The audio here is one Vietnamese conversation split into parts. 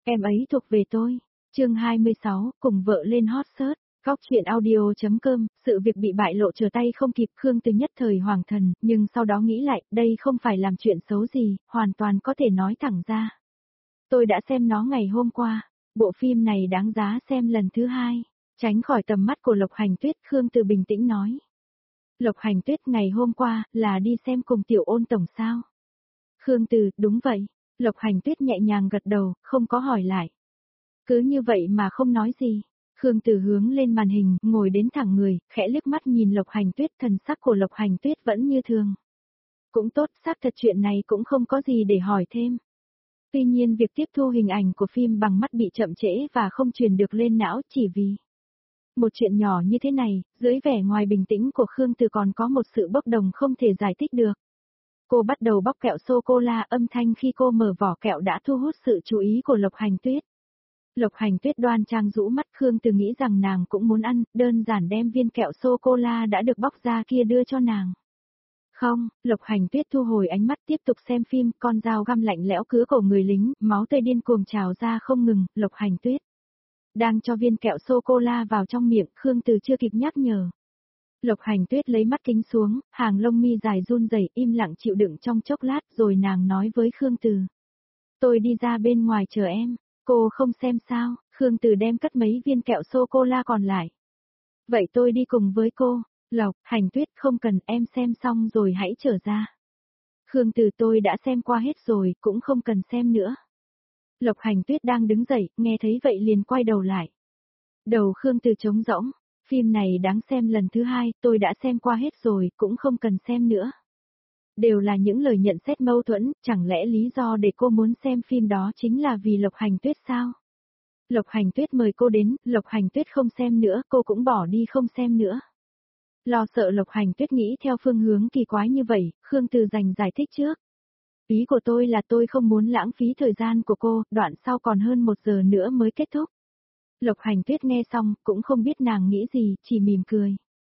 Em ấy thuộc về tôi. Chương 26, cùng vợ lên hot search. Góc truyện audio.com, sự việc bị bại lộ trở tay không kịp, Khương Từ nhất thời hoàng thần, nhưng sau đó nghĩ lại, đây không phải làm chuyện xấu gì, hoàn toàn có thể nói thẳng ra. Tôi đã xem nó ngày hôm qua, bộ phim này đáng giá xem lần thứ hai. Tránh khỏi tầm mắt của Lộc Hành Tuyết, Khương Từ bình tĩnh nói. Lộc Hành Tuyết, ngày hôm qua, là đi xem cùng Tiểu Ôn tổng sao? Khương Từ, đúng vậy. Lộc Hành Tuyết nhẹ nhàng gật đầu, không có hỏi lại. Cứ như vậy mà không nói gì. Khương Từ hướng lên màn hình, ngồi đến thẳng người, khẽ liếc mắt nhìn Lộc Hành Tuyết, thần sắc của Lộc Hành Tuyết vẫn như thường. Cũng tốt, xác thật chuyện này cũng không có gì để hỏi thêm. Tuy nhiên việc tiếp thu hình ảnh của phim bằng mắt bị chậm trễ và không truyền được lên não chỉ vì một chuyện nhỏ như thế này, dưới vẻ ngoài bình tĩnh của Khương Từ còn có một sự bốc đồng không thể giải thích được. Cô bắt đầu bóc kẹo sô-cô-la, âm thanh khi cô mở vỏ kẹo đã thu hút sự chú ý của Lộc Hành Tuyết. Lộc Hành Tuyết đoan trang rũ mắt, Khương Từ nghĩ rằng nàng cũng muốn ăn, đơn giản đem viên kẹo sô-cô-la đã được bóc ra kia đưa cho nàng. Không, Lộc Hành Tuyết thu hồi ánh mắt tiếp tục xem phim, con dao găm lạnh lẽo cứa cổ người lính, máu tươi điên cuồng trào ra không ngừng, Lộc Hành Tuyết đang cho viên kẹo sô-cô-la vào trong miệng, Khương Từ chưa kịp nhắc nhở. Lộc Hành Tuyết lấy mắt kính xuống, hàng lông mi dài run rẩy, im lặng chịu đựng trong chốc lát rồi nàng nói với Khương Từ. Tôi đi ra bên ngoài chờ em, cô không xem sao? Khương Từ đem cất mấy viên kẹo sô-cô-la còn lại. Vậy tôi đi cùng với cô. Lộc Hành Tuyết, không cần, em xem xong rồi hãy trở ra. Khương Từ, tôi đã xem qua hết rồi, cũng không cần xem nữa. Lộc Hành Tuyết đang đứng dậy, nghe thấy vậy liền quay đầu lại. Đầu Khương Từ trống rỗng, phim này đáng xem lần thứ hai, tôi đã xem qua hết rồi, cũng không cần xem nữa. Đều là những lời nhận xét mâu thuẫn, chẳng lẽ lý do để cô muốn xem phim đó chính là vì Lộc Hành Tuyết sao? Lộc Hành Tuyết mời cô đến, Lộc Hành Tuyết không xem nữa, cô cũng bỏ đi không xem nữa. Lo sợ Lộc Hành Tuyết nghĩ theo phương hướng kỳ quái như vậy, Khương Từ dành giải thích trước. Ý của tôi là tôi không muốn lãng phí thời gian của cô, đoạn sau còn hơn 1 giờ nữa mới kết thúc. Lộc Hành Tuyết nghe xong, cũng không biết nàng nghĩ gì, chỉ mỉm cười.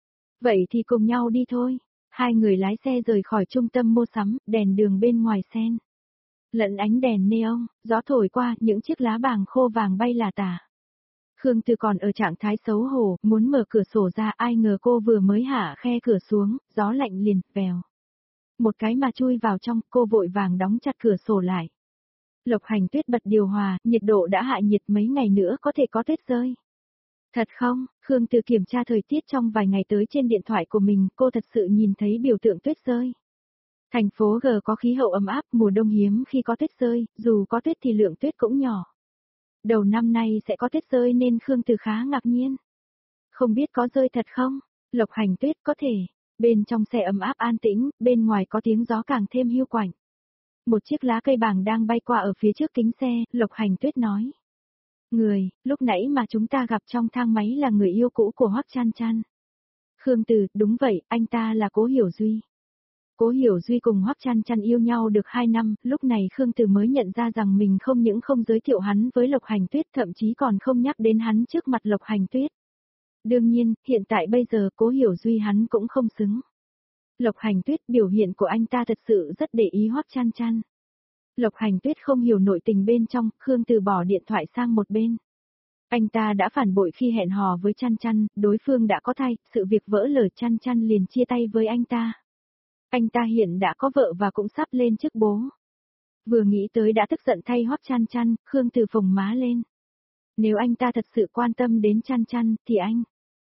Vậy thì cùng nhau đi thôi. Hai người lái xe rời khỏi trung tâm mua sắm, đèn đường bên ngoài sen lẫn ánh đèn neon, gió thổi qua, những chiếc lá bàng khô vàng bay lả tả. Khương Từ còn ở trạng thái xấu hổ, muốn mở cửa sổ ra, ai ngờ cô vừa mới hạ khe cửa xuống, gió lạnh liền, vèo. Một cái mà chui vào trong, cô vội vàng đóng chặt cửa sổ lại. Lộc Hành Tuyết bật điều hòa, nhiệt độ đã hạ nhiệt, mấy ngày nữa có thể có tuyết rơi. Thật không? Khương Từ kiểm tra thời tiết trong vài ngày tới trên điện thoại của mình, cô thật sự nhìn thấy biểu tượng tuyết rơi. Thành phố G có khí hậu ấm áp, mùa đông hiếm khi có tuyết rơi, dù có tuyết thì lượng tuyết cũng nhỏ. Đầu năm nay sẽ có tuyết rơi nên Khương Từ khá ngạc nhiên. Không biết có rơi thật không? Lộc Hành Tuyết, có thể. Bên trong xe ấm áp an tĩnh, bên ngoài có tiếng gió càng thêm hiu quạnh. Một chiếc lá cây bàng đang bay qua ở phía trước kính xe, Lộc Hành Tuyết nói. Người, lúc nãy mà chúng ta gặp trong thang máy là người yêu cũ của Hoắc Chan Chan. Khương Từ, đúng vậy, anh ta là Cố Hiểu Duy. Cố Hiểu Duy cùng Hoắc Chan Chan yêu nhau được 2 năm, lúc này Khương Từ mới nhận ra rằng mình không những không giới thiệu hắn với Lộc Hành Tuyết, thậm chí còn không nhắc đến hắn trước mặt Lộc Hành Tuyết. Đương nhiên, hiện tại bây giờ Cố Hiểu Duy hắn cũng không xứng. Lộc Hành Tuyết, biểu hiện của anh ta thật sự rất để ý Hoắc Chan Chan. Lộc Hành Tuyết không hiểu nội tình bên trong, Khương Từ bỏ điện thoại sang một bên. Anh ta đã phản bội khi hẹn hò với Chan Chan, đối phương đã có thai, sự việc vỡ lở, Chan Chan liền chia tay với anh ta. Anh ta hiện đã có vợ và cũng sắp lên chức bố. Vừa nghĩ tới đã tức giận thay Hoắc Chan Chan, Khương Từ phồng má lên. Nếu anh ta thật sự quan tâm đến Chan Chan, thì anh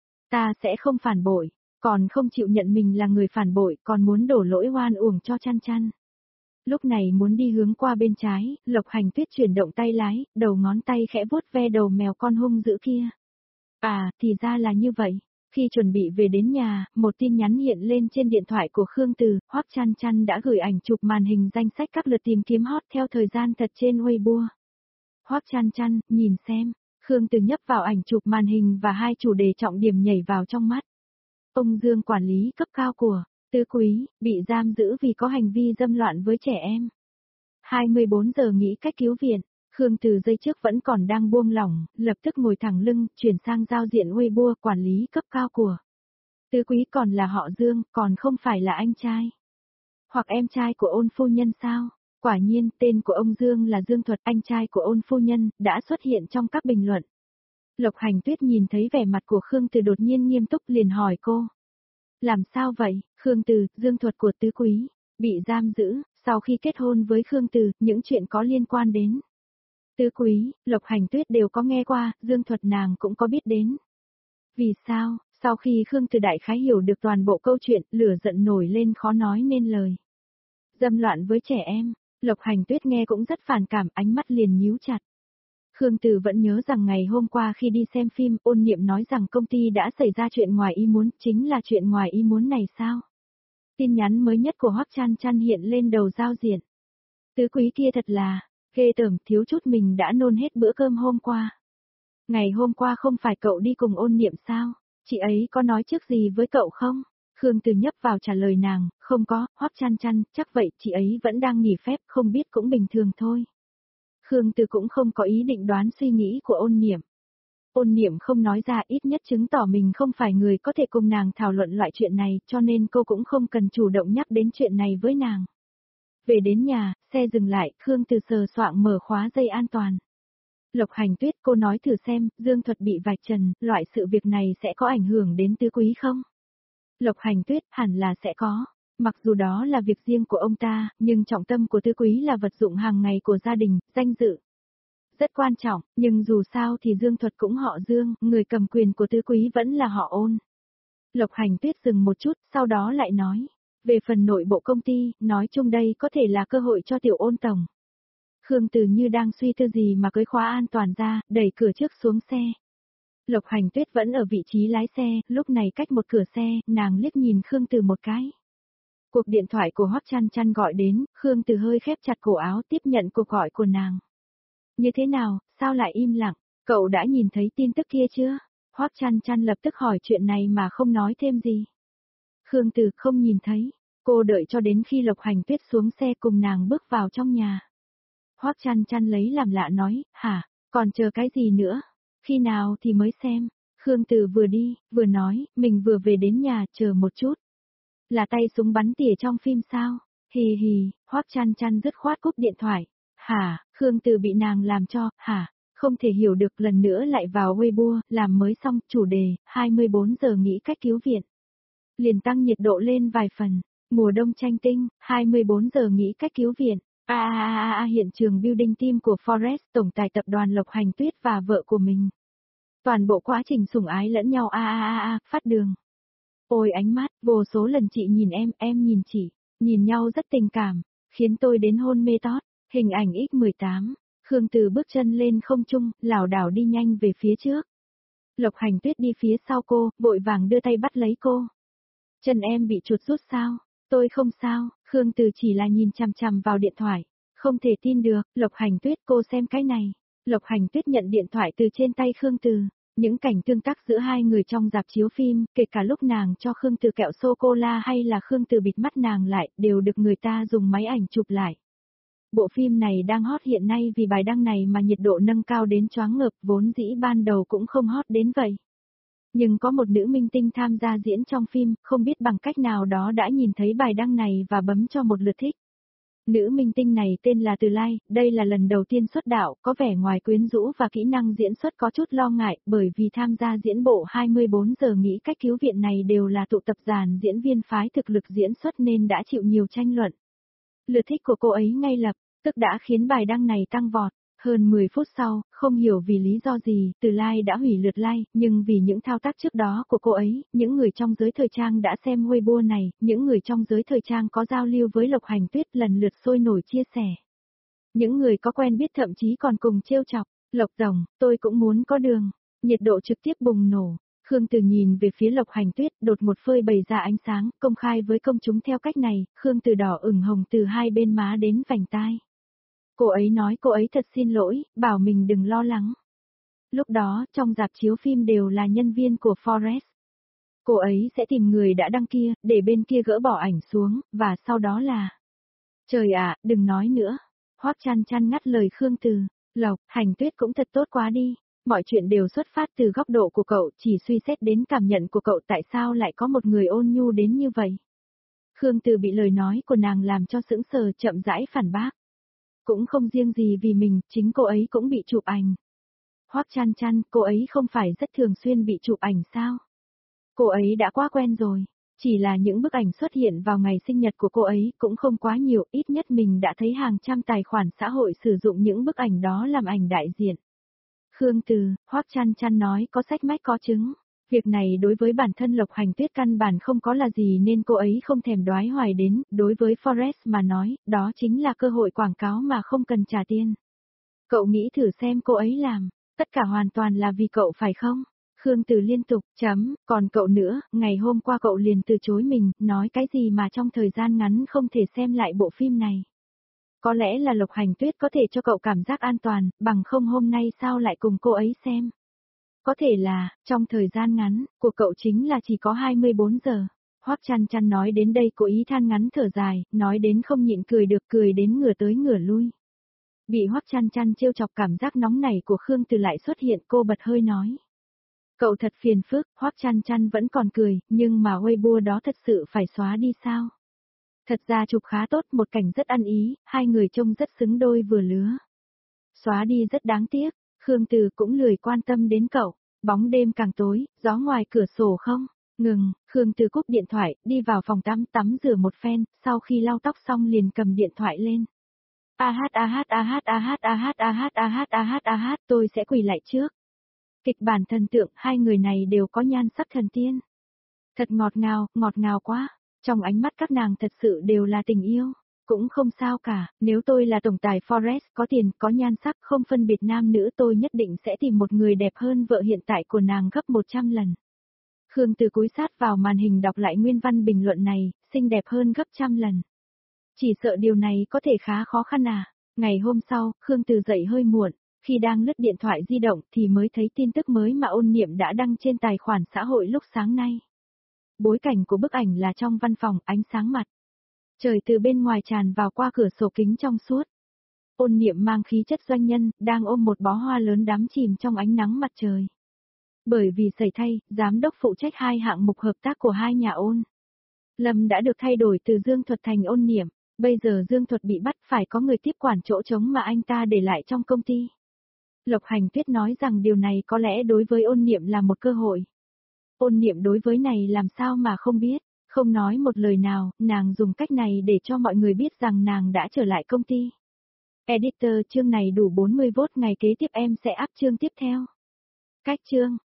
ta sẽ không phản bội, còn không chịu nhận mình là người phản bội, còn muốn đổ lỗi oan uổng cho Chan Chan. Lúc này muốn đi hướng qua bên trái, Lộc Hành Tuyết chuyển động tay lái, đầu ngón tay khẽ vuốt ve đầu mèo con hung dữ kia. À, thì ra là như vậy. Khi chuẩn bị về đến nhà, một tin nhắn hiện lên trên điện thoại của Khương Từ, Hoắc Chan Chan đã gửi ảnh chụp màn hình danh sách các lượt tìm kiếm hot theo thời gian thật trên Weibo. Hoắc Chan Chan, nhìn xem, Khương Từ nhấp vào ảnh chụp màn hình và hai chủ đề trọng điểm nhảy vào trong mắt. Ông Dương quản lý cấp cao của Tứ Quý, bị giam giữ vì có hành vi dâm loạn với trẻ em. 24 giờ nghĩ cách cứu viện. Khương Từ giây trước vẫn còn đang buông lỏng, lập tức ngồi thẳng lưng, chuyển sang giao diện Weibo, quản lý cấp cao của Tứ Quý còn là họ Dương, còn không phải là anh trai hoặc em trai của Ôn phu nhân sao? Quả nhiên, tên của ông Dương là Dương Thuật, anh trai của Ôn phu nhân, đã xuất hiện trong các bình luận. Lộc Hành Tuyết nhìn thấy vẻ mặt của Khương Từ đột nhiên nghiêm túc liền hỏi cô. Làm sao vậy, Khương Từ, Dương Thuật của tứ quý, bị giam giữ, sau khi kết hôn với Khương Từ, những chuyện có liên quan đến tứ quý, Lộc Hành Tuyết đều có nghe qua, Dương Thuật nàng cũng có biết đến. Vì sao, sau khi Khương Từ đại khái hiểu được toàn bộ câu chuyện, lửa giận nổi lên khó nói nên lời. Dâm loạn với trẻ em, Lộc Hành Tuyết nghe cũng rất phản cảm, ánh mắt liền nhíu chặt. Khương Từ vẫn nhớ rằng ngày hôm qua khi đi xem phim, Ôn Niệm nói rằng công ty đã xảy ra chuyện ngoài ý muốn, chính là chuyện ngoài ý muốn này sao? Tin nhắn mới nhất của Hoắc Chan Chan hiện lên đầu giao diện. Tứ quý kia thật là, ghê tởm, thiếu chút mình đã nôn hết bữa cơm hôm qua. Ngày hôm qua không phải cậu đi cùng Ôn Niệm sao? Chị ấy có nói trước gì với cậu không? Khương Từ nhấp vào trả lời nàng, không có, Hoắc Chan Chan, chắc vậy chị ấy vẫn đang nghỉ phép, không biết cũng bình thường thôi. Khương Từ cũng không có ý định đoán suy nghĩ của Ôn Niệm. Ôn Niệm không nói ra ít nhất chứng tỏ mình không phải người có thể cùng nàng thảo luận loại chuyện này, cho nên cô cũng không cần chủ động nhắc đến chuyện này với nàng. Về đến nhà, xe dừng lại, Khương Từ sờ soạng mở khóa dây an toàn. Lộc Hành Tuyết, cô nói thử xem, Dương Thuật bị vạch trần, loại sự việc này sẽ có ảnh hưởng đến tứ quý không? Lộc Hành Tuyết, hẳn là sẽ có. Mặc dù đó là việc riêng của ông ta, nhưng trọng tâm của tứ quý là vật dụng hàng ngày của gia đình, danh dự. Rất quan trọng, nhưng dù sao thì Dương Thuật cũng họ Dương, người cầm quyền của tứ quý vẫn là họ Ôn. Lộc Hành Tuyết dừng một chút, sau đó lại nói. Về phần nội bộ công ty, nói chung đây có thể là cơ hội cho tiểu Ôn tổng. Khương Từ như đang suy tư gì mà cưới khóa an toàn ra, đẩy cửa trước xuống xe. Lộc Hành Tuyết vẫn ở vị trí lái xe, lúc này cách một cửa xe, nàng liếc nhìn Khương Từ một cái. Cuộc điện thoại của Hoắc Chan Chan gọi đến, Khương Từ hơi khép chặt cổ áo tiếp nhận cuộc gọi của nàng. Như thế nào, sao lại im lặng, cậu đã nhìn thấy tin tức kia chưa? Hoắc Chan Chan lập tức hỏi chuyện này mà không nói thêm gì. Khương Từ không nhìn thấy, cô đợi cho đến khi Lộc Hành Tuyết xuống xe cùng nàng bước vào trong nhà. Hoắc Chan Chan lấy làm lạ nói, hả, còn chờ cái gì nữa, khi nào thì mới xem. Khương Từ vừa đi, vừa nói, mình vừa về đến nhà, chờ một chút. Là tay súng bắn tỉa trong phim sao? Hì hì, Hoắc Chan Chan dứt khoát cúp điện thoại. Hả, Khương Từ bị nàng làm cho, hả, không thể hiểu được, lần nữa lại vào Weibo, làm mới xong, chủ đề, 24 giờ nghĩ cách cứu viện. Liền tăng nhiệt độ lên vài phần, mùa đông tranh tinh, 24 giờ nghĩ cách cứu viện. Hiện trường building team của Forest, tổng tài tập đoàn Lộc Hành Tuyết và vợ của mình. Toàn bộ quá trình sủng ái lẫn nhau phát đường. Ôi ánh mắt, vô số lần chị nhìn em nhìn chị, nhìn nhau rất tình cảm, khiến tôi đến hôn mê tót. Hình ảnh X18, Khương Từ bước chân lên không trung, lảo đảo đi nhanh về phía trước. Lộc Hành Tuyết đi phía sau cô, vội vàng đưa tay bắt lấy cô. Chân em bị chuột rút sao? Tôi không sao, Khương Từ chỉ là nhìn chằm chằm vào điện thoại. Không thể tin được, Lộc Hành Tuyết cô xem cái này. Lộc Hành Tuyết nhận điện thoại từ trên tay Khương Từ. Những cảnh tương tác giữa hai người trong rạp chiếu phim, kể cả lúc nàng cho Khương Từ kẹo sô-cô-la hay là Khương Từ bịt mắt nàng lại, đều được người ta dùng máy ảnh chụp lại. Bộ phim này đang hot hiện nay vì bài đăng này mà nhiệt độ nâng cao đến choáng ngợp, vốn dĩ ban đầu cũng không hot đến vậy. Nhưng có một nữ minh tinh tham gia diễn trong phim, không biết bằng cách nào đó đã nhìn thấy bài đăng này và bấm cho một lượt thích. Nữ minh tinh này tên là Từ Lai, đây là lần đầu tiên xuất đạo, có vẻ ngoài quyến rũ và kỹ năng diễn xuất có chút lo ngại, bởi vì tham gia diễn bộ 24 giờ nghĩ cách cứu viện này đều là tụ tập dàn diễn viên phái thực lực diễn xuất nên đã chịu nhiều tranh luận. Lượt thích của cô ấy ngay lập tức đã khiến bài đăng này tăng vọt. Hơn 10 phút sau, không hiểu vì lý do gì, Từ Lai đã hủy lượt like, nhưng vì những thao tác trước đó của cô ấy, những người trong giới thời trang đã xem Weibo này, những người trong giới thời trang có giao lưu với Lộc Hành Tuyết lần lượt sôi nổi chia sẻ. Những người có quen biết thậm chí còn cùng trêu chọc, Lộc Tổng, tôi cũng muốn có đường. Nhiệt độ trực tiếp bùng nổ. Khương Từ nhìn về phía Lộc Hành Tuyết, đột một phơi bày ra ánh sáng, công khai với công chúng theo cách này, Khương Từ đỏ ửng hồng từ hai bên má đến vành tai. Cô ấy nói cô ấy thật xin lỗi, bảo mình đừng lo lắng. Lúc đó, trong rạp chiếu phim đều là nhân viên của Forest. Cô ấy sẽ tìm người đã đăng kia, để bên kia gỡ bỏ ảnh xuống, và sau đó là... Trời ạ, đừng nói nữa. Hoắc Chan Chan ngắt lời Khương Từ. Lộc, Hành Tuyết cũng thật tốt quá đi. Mọi chuyện đều xuất phát từ góc độ của cậu, chỉ suy xét đến cảm nhận của cậu tại sao lại có một người ôn nhu đến như vậy. Khương Từ bị lời nói của nàng làm cho sững sờ, chậm rãi phản bác. Cũng không riêng gì vì mình, chính cô ấy cũng bị chụp ảnh. Hoắc Chan Chan, cô ấy không phải rất thường xuyên bị chụp ảnh sao? Cô ấy đã quá quen rồi. Chỉ là những bức ảnh xuất hiện vào ngày sinh nhật của cô ấy cũng không quá nhiều, ít nhất mình đã thấy hàng trăm tài khoản xã hội sử dụng những bức ảnh đó làm ảnh đại diện. Khương Từ, Hoắc Chan Chan nói có sách mách có chứng. Việc này đối với bản thân Lộc Hành Tuyết căn bản không có là gì nên cô ấy không thèm đoái hoài đến, đối với Forest mà nói, đó chính là cơ hội quảng cáo mà không cần trả tiền. Cậu nghĩ thử xem cô ấy làm, tất cả hoàn toàn là vì cậu phải không? Khương Từ liên tục, còn cậu nữa, ngày hôm qua cậu liền từ chối mình, nói cái gì mà trong thời gian ngắn không thể xem lại bộ phim này. Có lẽ là Lộc Hành Tuyết có thể cho cậu cảm giác an toàn, bằng không hôm nay sao lại cùng cô ấy xem. Có thể là, trong thời gian ngắn, của cậu chính là chỉ có 24 giờ. Hoắc Chan Chan nói đến đây cố ý than ngắn thở dài, nói đến không nhịn cười được cười đến ngửa tới ngửa lui. Bị Hoắc Chan Chan trêu chọc cảm giác nóng nảy của Khương Từ lại xuất hiện cô bật hơi nói. Cậu thật phiền phức, Hoắc Chan Chan vẫn còn cười, nhưng mà Weibo đó thật sự phải xóa đi sao? Thật ra chụp khá tốt, một cảnh rất ăn ý, hai người trông rất xứng đôi vừa lứa. Xóa đi rất đáng tiếc, Khương Từ cũng lười quan tâm đến cậu. Bóng đêm càng tối, gió ngoài cửa sổ không? Ngừng, Khương Từ cúp điện thoại, đi vào phòng tắm rửa một phen, sau khi lau tóc xong liền cầm điện thoại lên. Tôi sẽ quỳ lại trước. Kịch bản thần tượng, hai người này đều có nhan sắc thần tiên. Thật ngọt ngào quá, trong ánh mắt các nàng thật sự đều là tình yêu. Cũng không sao cả, nếu tôi là tổng tài Forest có tiền, có nhan sắc, không phân biệt nam nữ tôi nhất định sẽ tìm một người đẹp hơn vợ hiện tại của nàng gấp 100 lần. Khương Từ cúi sát vào màn hình đọc lại nguyên văn bình luận này, xinh đẹp hơn gấp trăm lần. Chỉ sợ điều này có thể khá khó khăn à. Ngày hôm sau, Khương Từ dậy hơi muộn, khi đang lướt điện thoại di động thì mới thấy tin tức mới mà Ôn Niệm đã đăng trên tài khoản xã hội lúc sáng nay. Bối cảnh của bức ảnh là trong văn phòng, ánh sáng mặt. Trời từ bên ngoài tràn vào qua cửa sổ kính trong suốt. Ôn Niệm mang khí chất doanh nhân, đang ôm một bó hoa lớn đắm chìm trong ánh nắng mặt trời. Bởi vì sẩy thay, giám đốc phụ trách hai hạng mục hợp tác của hai nhà Ôn Lâm đã được thay đổi từ Dương Thuật thành Ôn Niệm, bây giờ Dương Thuật bị bắt phải có người tiếp quản chỗ trống mà anh ta để lại trong công ty. Lộc Hành Tuyết nói rằng điều này có lẽ đối với Ôn Niệm là một cơ hội. Ôn Niệm đối với này làm sao mà không biết, không nói một lời nào, nàng dùng cách này để cho mọi người biết rằng nàng đã trở lại công ty. Editor, chương này đủ 40 vote, ngày kế tiếp em sẽ up chương tiếp theo. Cách chương